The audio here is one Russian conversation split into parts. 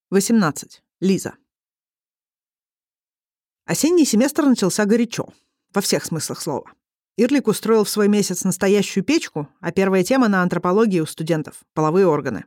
18. Лиза. Осенний семестр начался горячо, во всех смыслах слова. Ирлик устроил в свой месяц настоящую печку, а первая тема на антропологии у студентов — половые органы.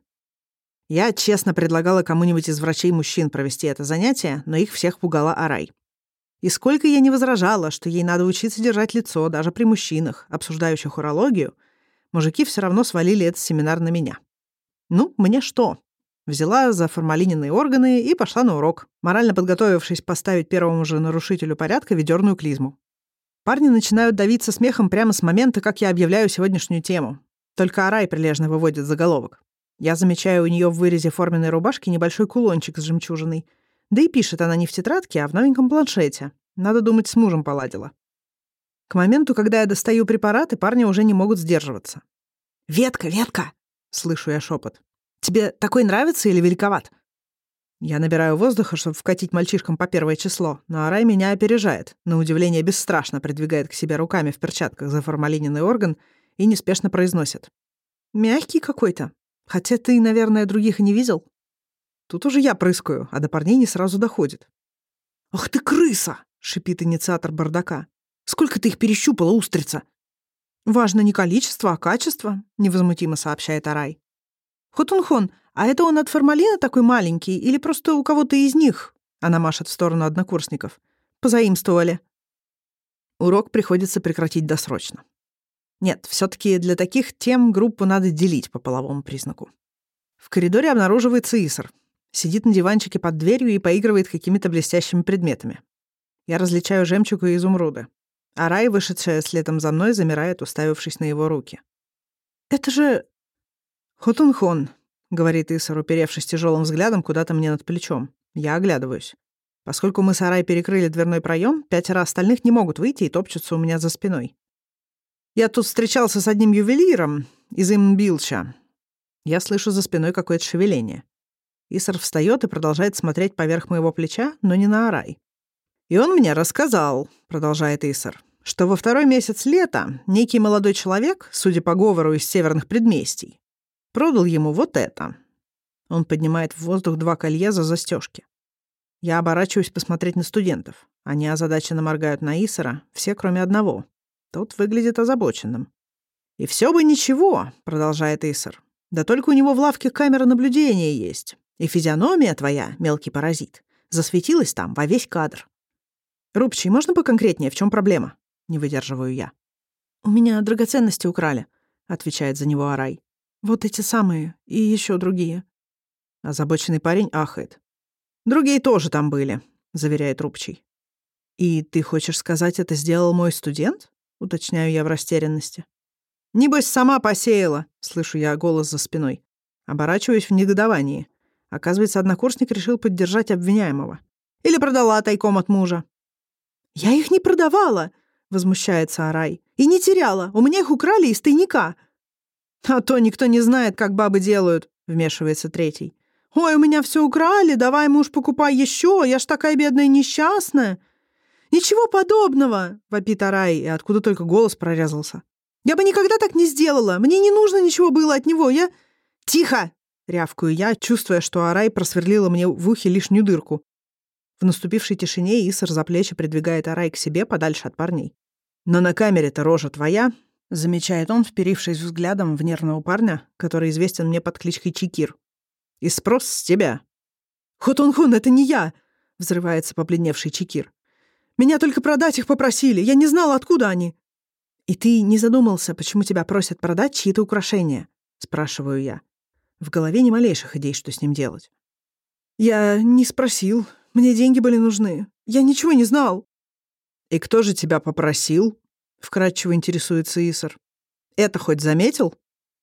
Я честно предлагала кому-нибудь из врачей-мужчин провести это занятие, но их всех пугала Арай. И сколько я не возражала, что ей надо учиться держать лицо даже при мужчинах, обсуждающих урологию, мужики все равно свалили этот семинар на меня. Ну, мне что? Взяла заформалиненные органы и пошла на урок, морально подготовившись поставить первому же нарушителю порядка ведерную клизму. Парни начинают давиться смехом прямо с момента, как я объявляю сегодняшнюю тему. Только Арай прилежно выводит заголовок. Я замечаю у нее в вырезе форменной рубашки небольшой кулончик с жемчужиной. Да и пишет она не в тетрадке, а в новеньком планшете. Надо думать, с мужем поладила. К моменту, когда я достаю препараты, парни уже не могут сдерживаться. «Ветка, Ветка!» — слышу я шепот. «Тебе такой нравится или великоват?» Я набираю воздуха, чтобы вкатить мальчишкам по первое число, но Арай меня опережает, на удивление бесстрашно придвигает к себе руками в перчатках заформалиненный орган и неспешно произносит. «Мягкий какой-то. Хотя ты, наверное, других и не видел». Тут уже я прыскаю, а до парней не сразу доходит. «Ах ты крыса!» — шипит инициатор бардака. «Сколько ты их перещупала, устрица?» «Важно не количество, а качество», — невозмутимо сообщает Арай. «Хотунхон, а это он от формалина такой маленький или просто у кого-то из них?» Она машет в сторону однокурсников. «Позаимствовали». Урок приходится прекратить досрочно. Нет, все-таки для таких тем группу надо делить по половому признаку. В коридоре обнаруживается Исар. Сидит на диванчике под дверью и поигрывает какими-то блестящими предметами. Я различаю жемчуг и изумруды. Арай, вышедшая следом за мной, замирает, уставившись на его руки. «Это же...» «Хотунхон», — говорит Исар, уперевшись тяжелым взглядом куда-то мне над плечом. Я оглядываюсь. Поскольку мы с Арай перекрыли дверной проем, 5 остальных не могут выйти и топчутся у меня за спиной. «Я тут встречался с одним ювелиром из Имбилча». Я слышу за спиной какое-то шевеление. Исар встает и продолжает смотреть поверх моего плеча, но не на Арай. «И он мне рассказал», — продолжает Исар, «что во второй месяц лета некий молодой человек, судя по говору из северных предместий, продал ему вот это». Он поднимает в воздух 2 колье за застежки. Я оборачиваюсь посмотреть на студентов. Они озадаченно моргают на Исара, все кроме одного. Тот выглядит озабоченным. «И все бы ничего», — продолжает Исар. «Да только у него в лавке камера наблюдения есть. И физиономия твоя, мелкий паразит, засветилась там во весь кадр». «Рубчий, можно поконкретнее? В чем проблема?» — не выдерживаю я. «У меня драгоценности украли», — отвечает за него Арай. «Вот эти самые и еще другие». Озабоченный парень ахает. «Другие тоже там были», — заверяет Рубчий. «И ты хочешь сказать, это сделал мой студент?» — уточняю я в растерянности. «Небось, сама посеяла», — слышу я голос за спиной. Оборачиваюсь в негодовании. Оказывается, однокурсник решил поддержать обвиняемого. Или продала тайком от мужа. «Я их не продавала», — возмущается Арай. «И не теряла. У меня их украли из тайника». «А то никто не знает, как бабы делают», — вмешивается третий. «Ой, у меня все украли, давай, муж, покупай еще, я ж такая бедная несчастная». «Ничего подобного», — вопит Арай, и откуда только голос прорезался. «Я бы никогда так не сделала, мне не нужно ничего было от него, я...» «Тихо!» — рявкаю я, чувствуя, что Арай просверлила мне в ухе лишнюю дырку. В наступившей тишине Исар за плечи придвигает Арай к себе подальше от парней. «Но на камере-то рожа твоя», — замечает он, вперившись взглядом в нервного парня, который известен мне под кличкой Чикир. «И спрос с тебя». «Хотунхон, это не я!» — взрывается побледневший Чикир. «Меня только продать их попросили, я не знала, откуда они». «И ты не задумался, почему тебя просят продать чьи-то украшения?» — спрашиваю я. В голове ни малейших идей, что с ним делать. «Я не спросил. Мне деньги были нужны. Я ничего не знал». «И кто же тебя попросил?» — вкратчиво интересуется Исар. «Это хоть заметил?»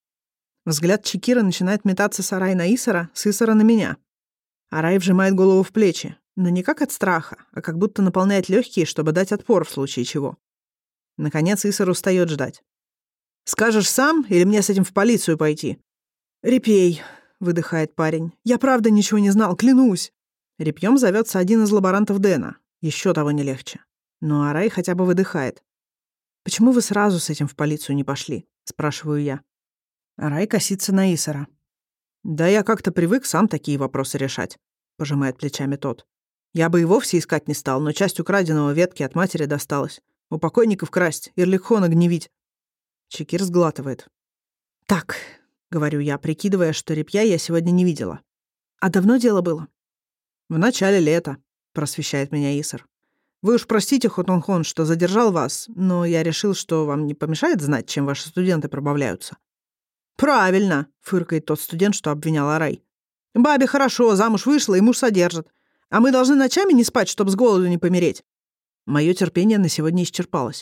Взгляд Чикира начинает метаться с Арай на Исара, с Исара на меня. Арай вжимает голову в плечи, но не как от страха, а как будто наполняет легкие, чтобы дать отпор в случае чего. Наконец Исар устает ждать. «Скажешь сам, или мне с этим в полицию пойти?» «Репей», — выдыхает парень. «Я правда ничего не знал, клянусь». Репьем зовется один из лаборантов Дэна. Еще того не легче. Но Арай хотя бы выдыхает. «Почему вы сразу с этим в полицию не пошли?» — спрашиваю я. Арай косится на Исара. «Да я как-то привык сам такие вопросы решать». — пожимает плечами тот. «Я бы и вовсе искать не стал, но часть украденного ветки от матери досталась. У покойников красть, Ирлихона гневить». Чекир сглатывает. «Так», — говорю я, прикидывая, что репья я сегодня не видела. «А давно дело было?» «В начале лета», — просвещает меня Исар. «Вы уж простите, Хотунхон, что задержал вас, но я решил, что вам не помешает знать, чем ваши студенты пробавляются». «Правильно», — фыркает тот студент, что обвинял Арай. «Бабе хорошо, замуж вышла и муж содержит. А мы должны ночами не спать, чтобы с голоду не помереть». Мое терпение на сегодня исчерпалось.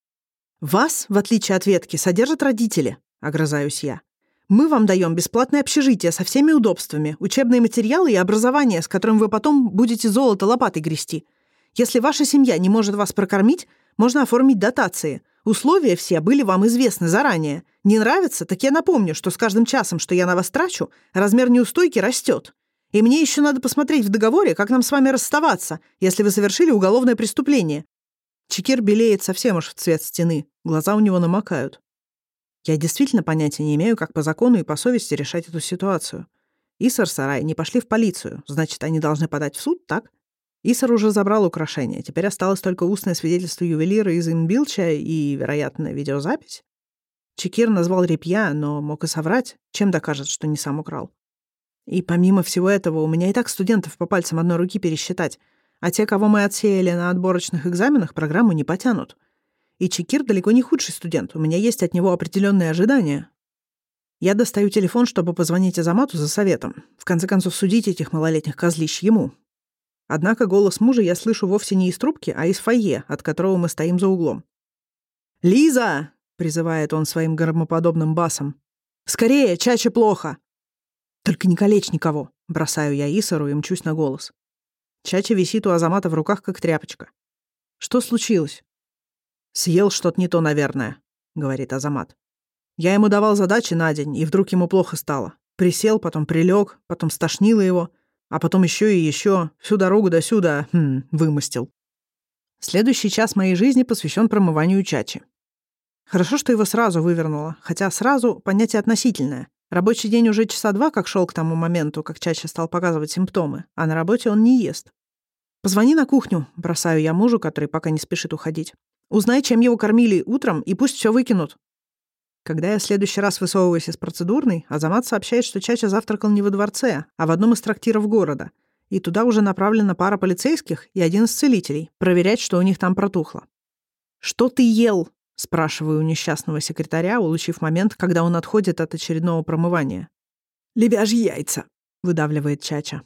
«Вас, в отличие от ветки, содержат родители», — огрызаюсь я. «Мы вам даем бесплатное общежитие со всеми удобствами, учебные материалы и образование, с которым вы потом будете золото лопатой грести. Если ваша семья не может вас прокормить, можно оформить дотации. Условия все были вам известны заранее. Не нравится, так я напомню, что с каждым часом, что я на вас трачу, размер неустойки растет. И мне еще надо посмотреть в договоре, как нам с вами расставаться, если вы совершили уголовное преступление». Чекир белеет совсем уж в цвет стены, глаза у него намокают. Я действительно понятия не имею, как по закону и по совести решать эту ситуацию. Исар с Арай не пошли в полицию, значит, они должны подать в суд, так? Исар уже забрал украшения, теперь осталось только устное свидетельство ювелира из Инбилча и, вероятно, видеозапись. Чекир назвал репья, но мог и соврать, чем докажет, что не сам украл. И помимо всего этого, у меня и так студентов по пальцам одной руки пересчитать, а те, кого мы отсеяли на отборочных экзаменах, программу не потянут. И Чекир далеко не худший студент, у меня есть от него определенные ожидания. Я достаю телефон, чтобы позвонить Азамату за советом. В конце концов, судить этих малолетних козлищ ему. Однако голос мужа я слышу вовсе не из трубки, а из фойе, от которого мы стоим за углом. «Лиза!» — призывает он своим громоподобным басом. «Скорее, Чаче плохо!» «Только не калечь никого!» — бросаю я Исару и мчусь на голос. Чача висит у Азамата в руках, как тряпочка. «Что случилось?» «Съел что-то не то, наверное», — говорит Азамат. «Я ему давал задачи на день, и вдруг ему плохо стало. Присел, потом прилег, потом стошнило его, а потом еще и еще, всю дорогу до сюда, вымостил». Следующий час моей жизни посвящен промыванию Чачи. Хорошо, что его сразу вывернуло, хотя сразу понятие относительное. Рабочий день уже часа 2 как шел к тому моменту, как Чача стал показывать симптомы, а на работе он не ест. «Позвони на кухню», — бросаю я мужу, который пока не спешит уходить. «Узнай, чем его кормили утром, и пусть все выкинут». Когда я в следующий раз высовываюсь из процедурной, Азамат сообщает, что Чача завтракал не во дворце, а в одном из трактиров города, и туда уже направлена пара полицейских и один из целителей, проверять, что у них там протухло. «Что ты ел?» — спрашиваю у несчастного секретаря, улучив момент, когда он отходит от очередного промывания. «Лебяжьи яйца», — выдавливает Чача.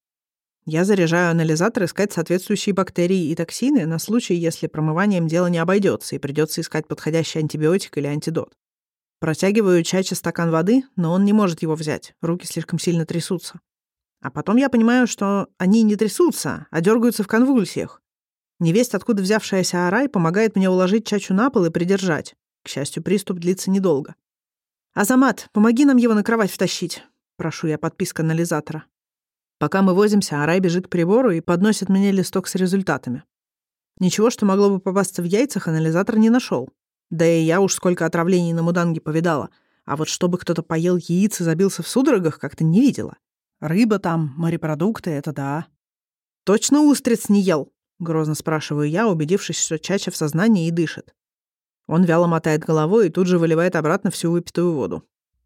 Я заряжаю анализатор искать соответствующие бактерии и токсины на случай, если промыванием дело не обойдется и придется искать подходящий антибиотик или антидот. Протягиваю Чаче стакан воды, но он не может его взять, руки слишком сильно трясутся. А потом я понимаю, что они не трясутся, а дергаются в конвульсиях. Невесть, откуда взявшаяся Арай, помогает мне уложить Чачу на пол и придержать. К счастью, приступ длится недолго. «Азамат, помоги нам его на кровать втащить», — прошу я подписка анализатора. Пока мы возимся, Арай бежит к прибору и подносит мне листок с результатами. Ничего, что могло бы попасться в яйцах, анализатор не нашел. Да и я уж сколько отравлений на муданге повидала. А вот чтобы кто-то поел яиц и забился в судорогах, как-то не видела. Рыба там, морепродукты — это да. «Точно устриц не ел?» — грозно спрашиваю я, убедившись, что Чача в сознании и дышит. Он вяло мотает головой и тут же выливает обратно всю выпитую воду.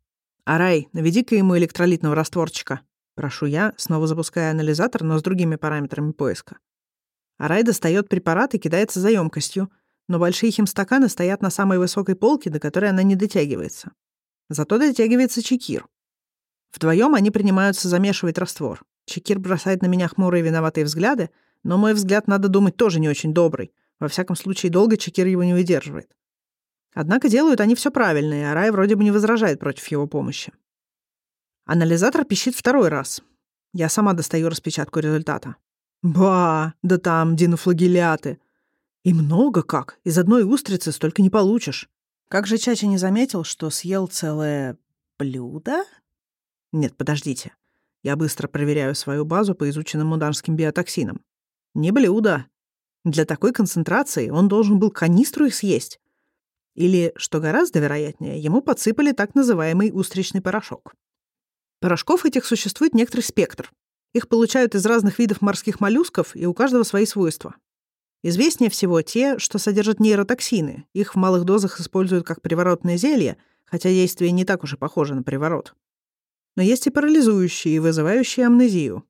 «Арай, наведи-ка ему электролитного растворчика», — прошу я, снова запуская анализатор, но с другими параметрами поиска. Арай достает препарат и кидается за емкостью, но большие химстаканы стоят на самой высокой полке, до которой она не дотягивается. Зато дотягивается Чекир. Вдвоем они принимаются замешивать раствор. Чекир бросает на меня хмурые виноватые взгляды, но мой взгляд, надо думать, тоже не очень добрый. Во всяком случае, долго Чекир его не выдерживает. Однако делают они все правильно, и Арай вроде бы не возражает против его помощи. Анализатор пищит второй раз. Я сама достаю распечатку результата. Ба, да там динофлагелляты. И много как. Из одной устрицы столько не получишь. Как же Чача не заметил, что съел целое блюдо? Нет, подождите. Я быстро проверяю свою базу по изученным муданским биотоксинам. Не блюдо. Для такой концентрации он должен был канистру их съесть. Или, что гораздо вероятнее, ему подсыпали так называемый устричный порошок. Порошков этих существует некоторый спектр. Их получают из разных видов морских моллюсков, и у каждого свои свойства. Известнее всего те, что содержат нейротоксины. Их в малых дозах используют как приворотное зелье, хотя действие не так уж и похоже на приворот. Но есть и парализующие, и вызывающие амнезию.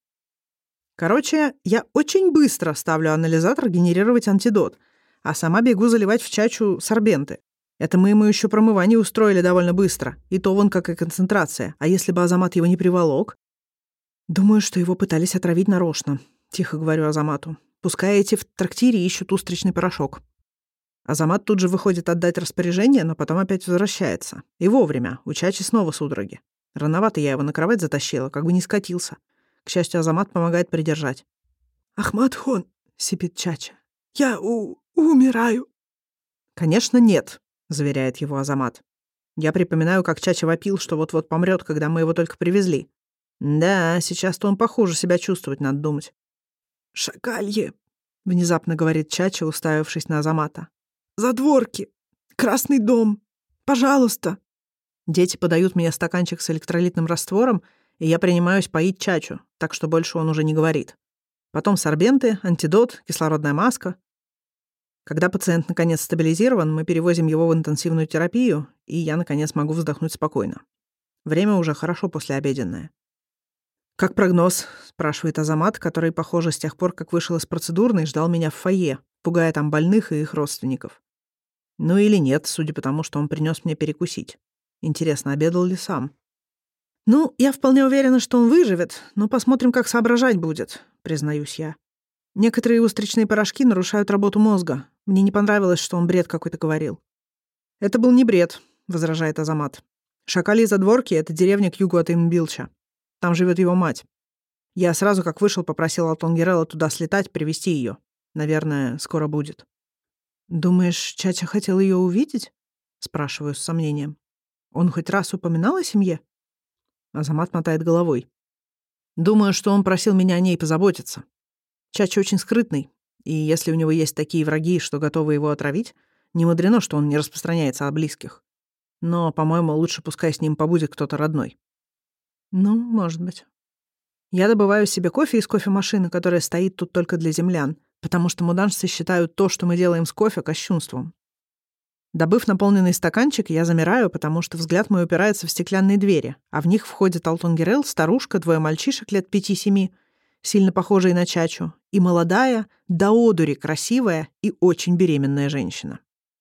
Короче, я очень быстро ставлю анализатор генерировать антидот, а сама бегу заливать в чачу сорбенты. Это мы ему еще промывание устроили довольно быстро, и то вон какая концентрация. А если бы Азамат его не приволок? Думаю, что его пытались отравить нарочно, тихо говорю Азамату. Пускай эти в трактире ищут устричный порошок. Азамат тут же выходит отдать распоряжение, но потом опять возвращается. И вовремя, у Чачи снова судороги. Рановато я его на кровать затащила, как бы не скатился. К счастью, Азамат помогает придержать. «Ахмад-хон», — сипит Чача, — «я умираю». «Конечно, нет», — заверяет его Азамат. Я припоминаю, как Чача вопил, что вот-вот помрет, когда мы его только привезли. Да, сейчас-то он похуже себя чувствовать, надо думать. «Шакалье», — внезапно говорит Чача, уставившись на Азамата. «Задворки! Красный дом! Пожалуйста!» Дети подают мне стаканчик с электролитным раствором, и я принимаюсь поить Чачу, так что больше он уже не говорит. Потом сорбенты, антидот, кислородная маска. Когда пациент наконец стабилизирован, мы перевозим его в интенсивную терапию, и я, наконец, могу вздохнуть спокойно. Время уже хорошо послеобеденное. «Как прогноз?» — спрашивает Азамат, который, похоже, с тех пор, как вышел из процедурной, ждал меня в фойе, пугая там больных и их родственников. Ну или нет, судя по тому, что он принес мне перекусить. Интересно, обедал ли сам? «Ну, я вполне уверена, что он выживет, но посмотрим, как соображать будет», — признаюсь я. Некоторые устричные порошки нарушают работу мозга. Мне не понравилось, что он бред какой-то говорил. «Это был не бред», — возражает Азамат. «Шакали задворки — это деревня к югу от Имбилча. Там живет его мать. Я сразу, как вышел, попросил Алтонгерелла туда слетать, привезти ее. Наверное, скоро будет». «Думаешь, Чача хотел ее увидеть?» — спрашиваю с сомнением. «Он хоть раз упоминал о семье?» Азамат мотает головой. «Думаю, что он просил меня о ней позаботиться. Чача очень скрытный, и если у него есть такие враги, что готовы его отравить, не мудрено, что он не распространяется о близких. Но, по-моему, лучше пускай с ним побудет кто-то родной». «Ну, может быть». Я добываю себе кофе из кофемашины, которая стоит тут только для землян, потому что муданжцы считают то, что мы делаем с кофе, кощунством. Добыв наполненный стаканчик, я замираю, потому что взгляд мой упирается в стеклянные двери, а в них входит Алтонгерел, старушка, двое мальчишек лет 5-7, сильно похожие на Чачу, и молодая, до одури красивая и очень беременная женщина.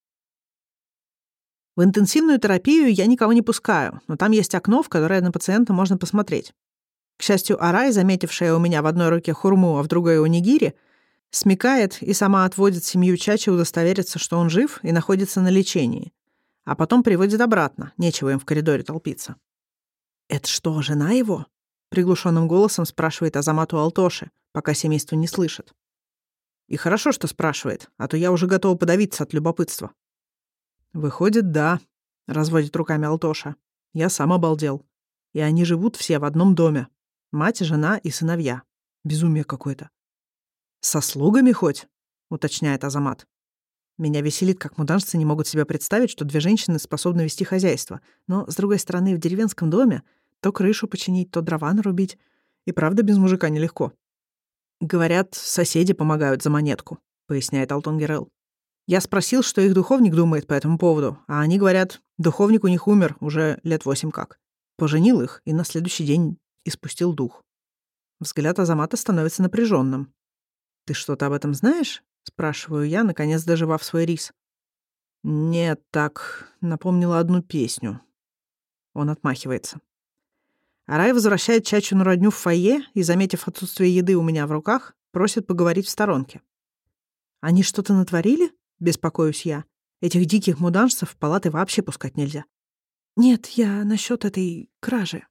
В интенсивную терапию я никого не пускаю, но там есть окно, в которое на пациента можно посмотреть. К счастью, Арай, заметившая у меня в одной руке хурму, а в другой онигири, смекает и сама отводит семью Чачи удостовериться, что он жив и находится на лечении, а потом приводит обратно, нечего им в коридоре толпиться. «Это что, жена его?» — приглушенным голосом спрашивает Азамат у Алтоши, пока семейство не слышит. И хорошо, что спрашивает, а то я уже готова подавиться от любопытства. «Выходит, да», — разводит руками Алтоша. «Я сам обалдел. И они живут все в одном доме. Мать, жена и сыновья. Безумие какое-то». «Со слугами хоть?» — уточняет Азамат. Меня веселит, как муданжцы не могут себе представить, что две женщины способны вести хозяйство. Но, с другой стороны, в деревенском доме то крышу починить, то дрова нарубить. И правда без мужика нелегко. «Говорят, соседи помогают за монетку», — поясняет Алтонгерел. Я спросил, что их духовник думает по этому поводу, а они говорят, духовник у них умер уже лет 8 как. Поженил их и на следующий день испустил дух. Взгляд Азамата становится напряженным. «Ты что-то об этом знаешь?» — спрашиваю я, наконец доживав свой рис. «Нет, так, напомнила одну песню». Он отмахивается. Арай возвращает Чачу на родню в фойе и, заметив отсутствие еды у меня в руках, просит поговорить в сторонке. «Они что-то натворили?» — беспокоюсь я. «Этих диких муданжцев в палаты вообще пускать нельзя». «Нет, я насчет этой кражи».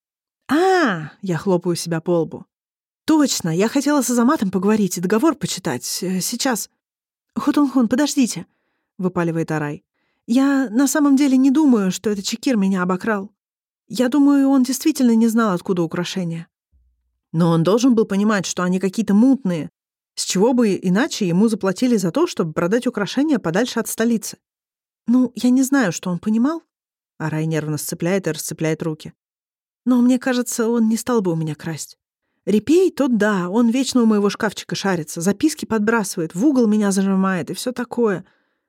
Я хлопаю себя по лбу. «Точно, я хотела с Азаматом поговорить и договор почитать. Сейчас». «Хотунхон, подождите», — выпаливает Арай. «Я на самом деле не думаю, что это Чекир меня обокрал. Я думаю, он действительно не знал, откуда украшения». «Но он должен был понимать, что они какие-то мутные. С чего бы иначе ему заплатили за то, чтобы продать украшения подальше от столицы?» «Ну, я не знаю, что он понимал». Арай нервно сцепляет и расцепляет руки. «Но мне кажется, он не стал бы у меня красть. Репей, тот да, он вечно у моего шкафчика шарится, записки подбрасывает, в угол меня зажимает и все такое.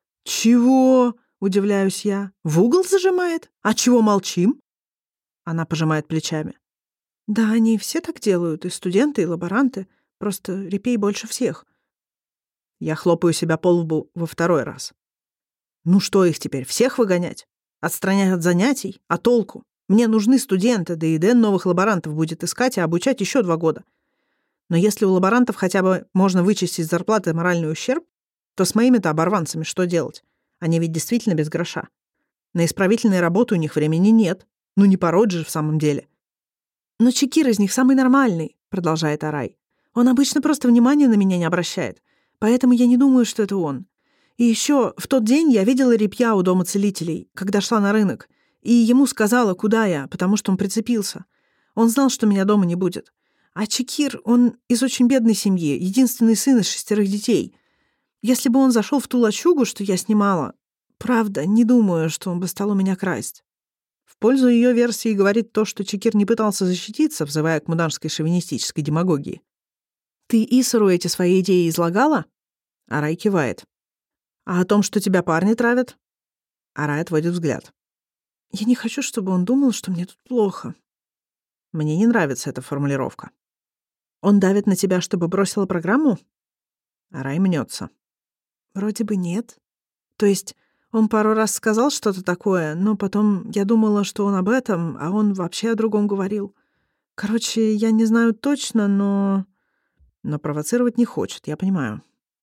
Чего? Удивляюсь я. В угол зажимает? А чего молчим? Она пожимает плечами. Да, они все так делают, и студенты, и лаборанты. Просто Репей больше всех. Я хлопаю себя по лбу во второй раз. Ну что их теперь, всех выгонять? Отстранять от занятий? А толку? Мне нужны студенты, да и Дэн новых лаборантов будет искать и обучать еще 2 года. Но если у лаборантов хотя бы можно вычесть из зарплаты моральный ущерб, то с моими-то оборванцами что делать? Они ведь действительно без гроша. На исправительные работы у них времени нет. Ну не пороть же в самом деле. Но Чекир из них самый нормальный, продолжает Арай. Он обычно просто внимания на меня не обращает. Поэтому я не думаю, что это он. И еще в тот день я видела Репья у дома целителей, когда шла на рынок. И ему сказала, куда я, потому что он прицепился. Он знал, что меня дома не будет. А Чекир, он из очень бедной семьи, единственный сын из 6 детей. Если бы он зашел в ту лачугу, что я снимала, правда, не думаю, что он бы стал у меня красть. В пользу ее версии говорит то, что Чекир не пытался защититься, взывая к муданской шовинистической демагогии. «Ты Исару эти свои идеи излагала?» Арай кивает. «А о том, что тебя парни травят?» Арай отводит взгляд. «Я не хочу, чтобы он думал, что мне тут плохо». Мне не нравится эта формулировка. «Он давит на тебя, чтобы бросила программу?» Арай мнется. «Вроде бы нет. То есть он пару раз сказал что-то такое, но потом я думала, что он об этом, а он вообще о другом говорил. Короче, я не знаю точно, но провоцировать не хочет, я понимаю».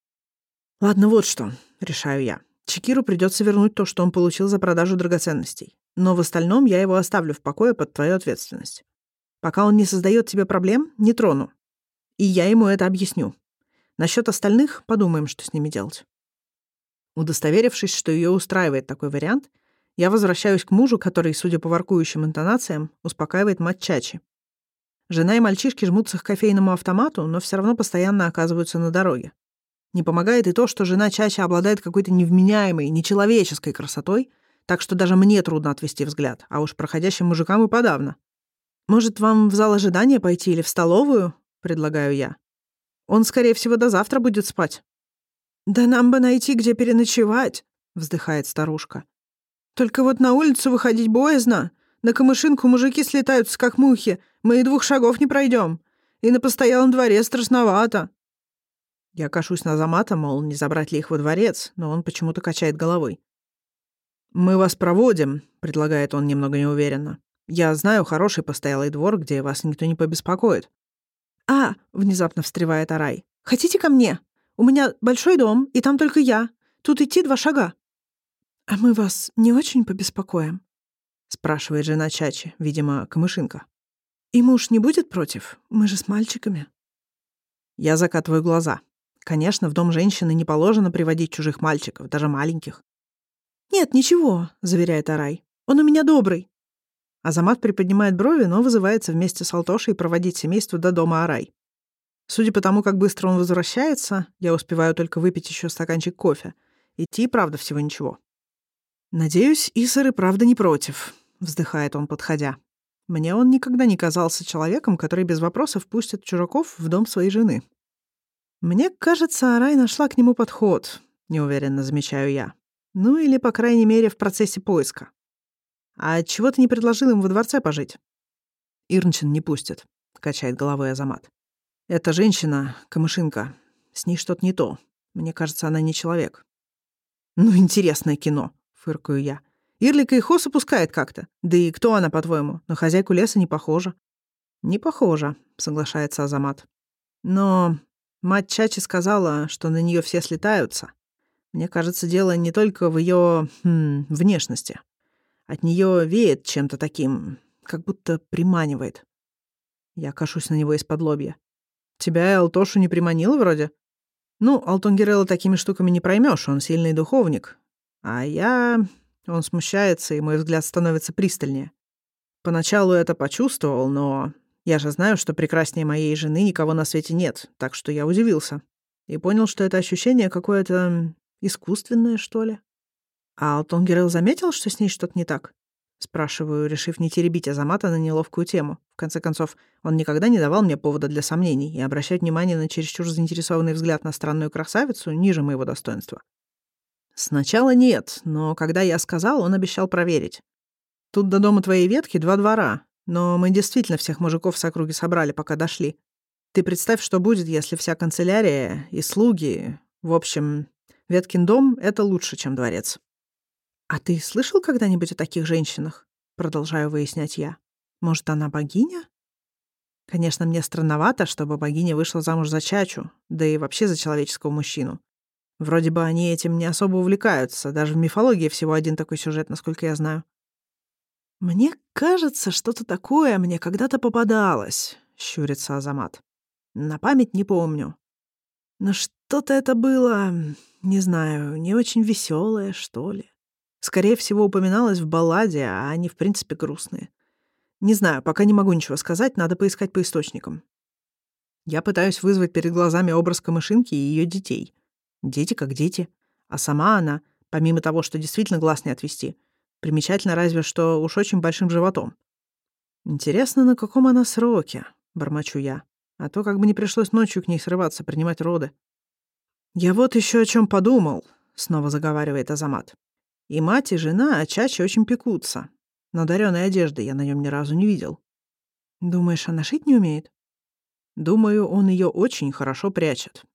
«Ладно, вот что», — решаю я. Чекиру придется вернуть то, что он получил за продажу драгоценностей. Но в остальном я его оставлю в покое под твою ответственность. Пока он не создает тебе проблем, не трону. И я ему это объясню. Насчет остальных подумаем, что с ними делать». Удостоверившись, что ее устраивает такой вариант, я возвращаюсь к мужу, который, судя по воркующим интонациям, успокаивает мать Чачи. Жена и мальчишки жмутся к кофейному автомату, но все равно постоянно оказываются на дороге. Не помогает и то, что жена Чачи обладает какой-то невменяемой, нечеловеческой красотой, так что даже мне трудно отвести взгляд, а уж проходящим мужикам и подавно. «Может, вам в зал ожидания пойти или в столовую?» — предлагаю я. «Он, скорее всего, до завтра будет спать». «Да нам бы найти, где переночевать», — вздыхает старушка. «Только вот на улицу выходить боязно. На Камышинку мужики слетаются, как мухи. Мы и 2 шагов не пройдем. И на постоялом дворе страшновато». Я кашусь на Азамата, мол, не забрать ли их во дворец, но он почему-то качает головой. «Мы вас проводим», — предлагает он немного неуверенно. «Я знаю хороший постоялый двор, где вас никто не побеспокоит». «А», — внезапно встревает Арай, — «хотите ко мне? У меня большой дом, и там только я. Тут идти 2 шага». «А мы вас не очень побеспокоим?» — спрашивает жена Чачи, видимо, Камышинка. «И муж не будет против? Мы же с мальчиками». Я закатываю глаза. Конечно, в дом женщины не положено приводить чужих мальчиков, даже маленьких. «Нет, ничего», — заверяет Арай. «Он у меня добрый». Азамат приподнимает брови, но вызывается вместе с Алтошей проводить семейство до дома Арай. Судя по тому, как быстро он возвращается, я успеваю только выпить еще стаканчик кофе. Идти, правда, всего ничего. «Надеюсь, Исар и правда не против», — вздыхает он, подходя. «Мне он никогда не казался человеком, который без вопросов пустит чужаков в дом своей жены». «Мне кажется, Арай нашла к нему подход», — неуверенно замечаю я. Ну или, по крайней мере, в процессе поиска. «А чего ты не предложил им во дворце пожить?» «Ирнчин не пустит», — качает головой Азамат. «Эта женщина, Камышинка, с ней что-то не то. Мне кажется, она не человек». «Ну, интересное кино», — фыркаю я. «Ирлика и Хос опускает как-то. Да и кто она, по-твоему? На хозяйку леса не похожа». «Не похожа», — соглашается Азамат. «Но мать Чачи сказала, что на нее все слетаются. Мне кажется, дело не только в ее внешности. От нее веет чем-то таким, как будто приманивает». Я кашусь на него из-под лобья. «Тебя и Алтошу не приманило вроде?» «Ну, Алтонгерелла такими штуками не проймешь, он сильный духовник. А я...» Он смущается, и мой взгляд становится пристальнее. Поначалу это почувствовал, но я же знаю, что прекраснее моей жены никого на свете нет, так что я удивился. И понял, что это ощущение какое-то искусственное, что ли. А Алтонгерелл заметил, что с ней что-то не так? Спрашиваю, решив не теребить Азамата на неловкую тему. В конце концов, он никогда не давал мне повода для сомнений, и обращать внимание на чересчур заинтересованный взгляд на странную красавицу ниже моего достоинства. Сначала нет, но когда я сказал, он обещал проверить. Тут до дома твоей ветки 2 двора, но мы действительно всех мужиков с округи собрали, пока дошли. Ты представь, что будет, если вся канцелярия и слуги... В общем, Веткин дом — это лучше, чем дворец. «А ты слышал когда-нибудь о таких женщинах?» Продолжаю выяснять я. «Может, она богиня?» Конечно, мне странновато, чтобы богиня вышла замуж за Чачу, да и вообще за человеческого мужчину. Вроде бы они этим не особо увлекаются, даже в мифологии всего один такой сюжет, насколько я знаю. «Мне кажется, что-то такое мне когда-то попадалось», — щурится Азамат. «На память не помню. Но что-то это было, не знаю, не очень веселое, что ли. Скорее всего, упоминалось в балладе, а они, в принципе, грустные. Не знаю, пока не могу ничего сказать, надо поискать по источникам. Я пытаюсь вызвать перед глазами образ Камышинки и ее детей. Дети как дети. А сама она, помимо того, что действительно глаз не отвести, примечательно разве что уж очень большим животом. «Интересно, на каком она сроке?» — бормочу я. А то как бы не пришлось ночью к ней срываться, принимать роды. «Я вот еще о чем подумал», — снова заговаривает Азамат. «И мать, и жена о Чаче очень пекутся. Но дарёной одежды я на нем ни разу не видел». «Думаешь, она шить не умеет?» «Думаю, он ее очень хорошо прячет.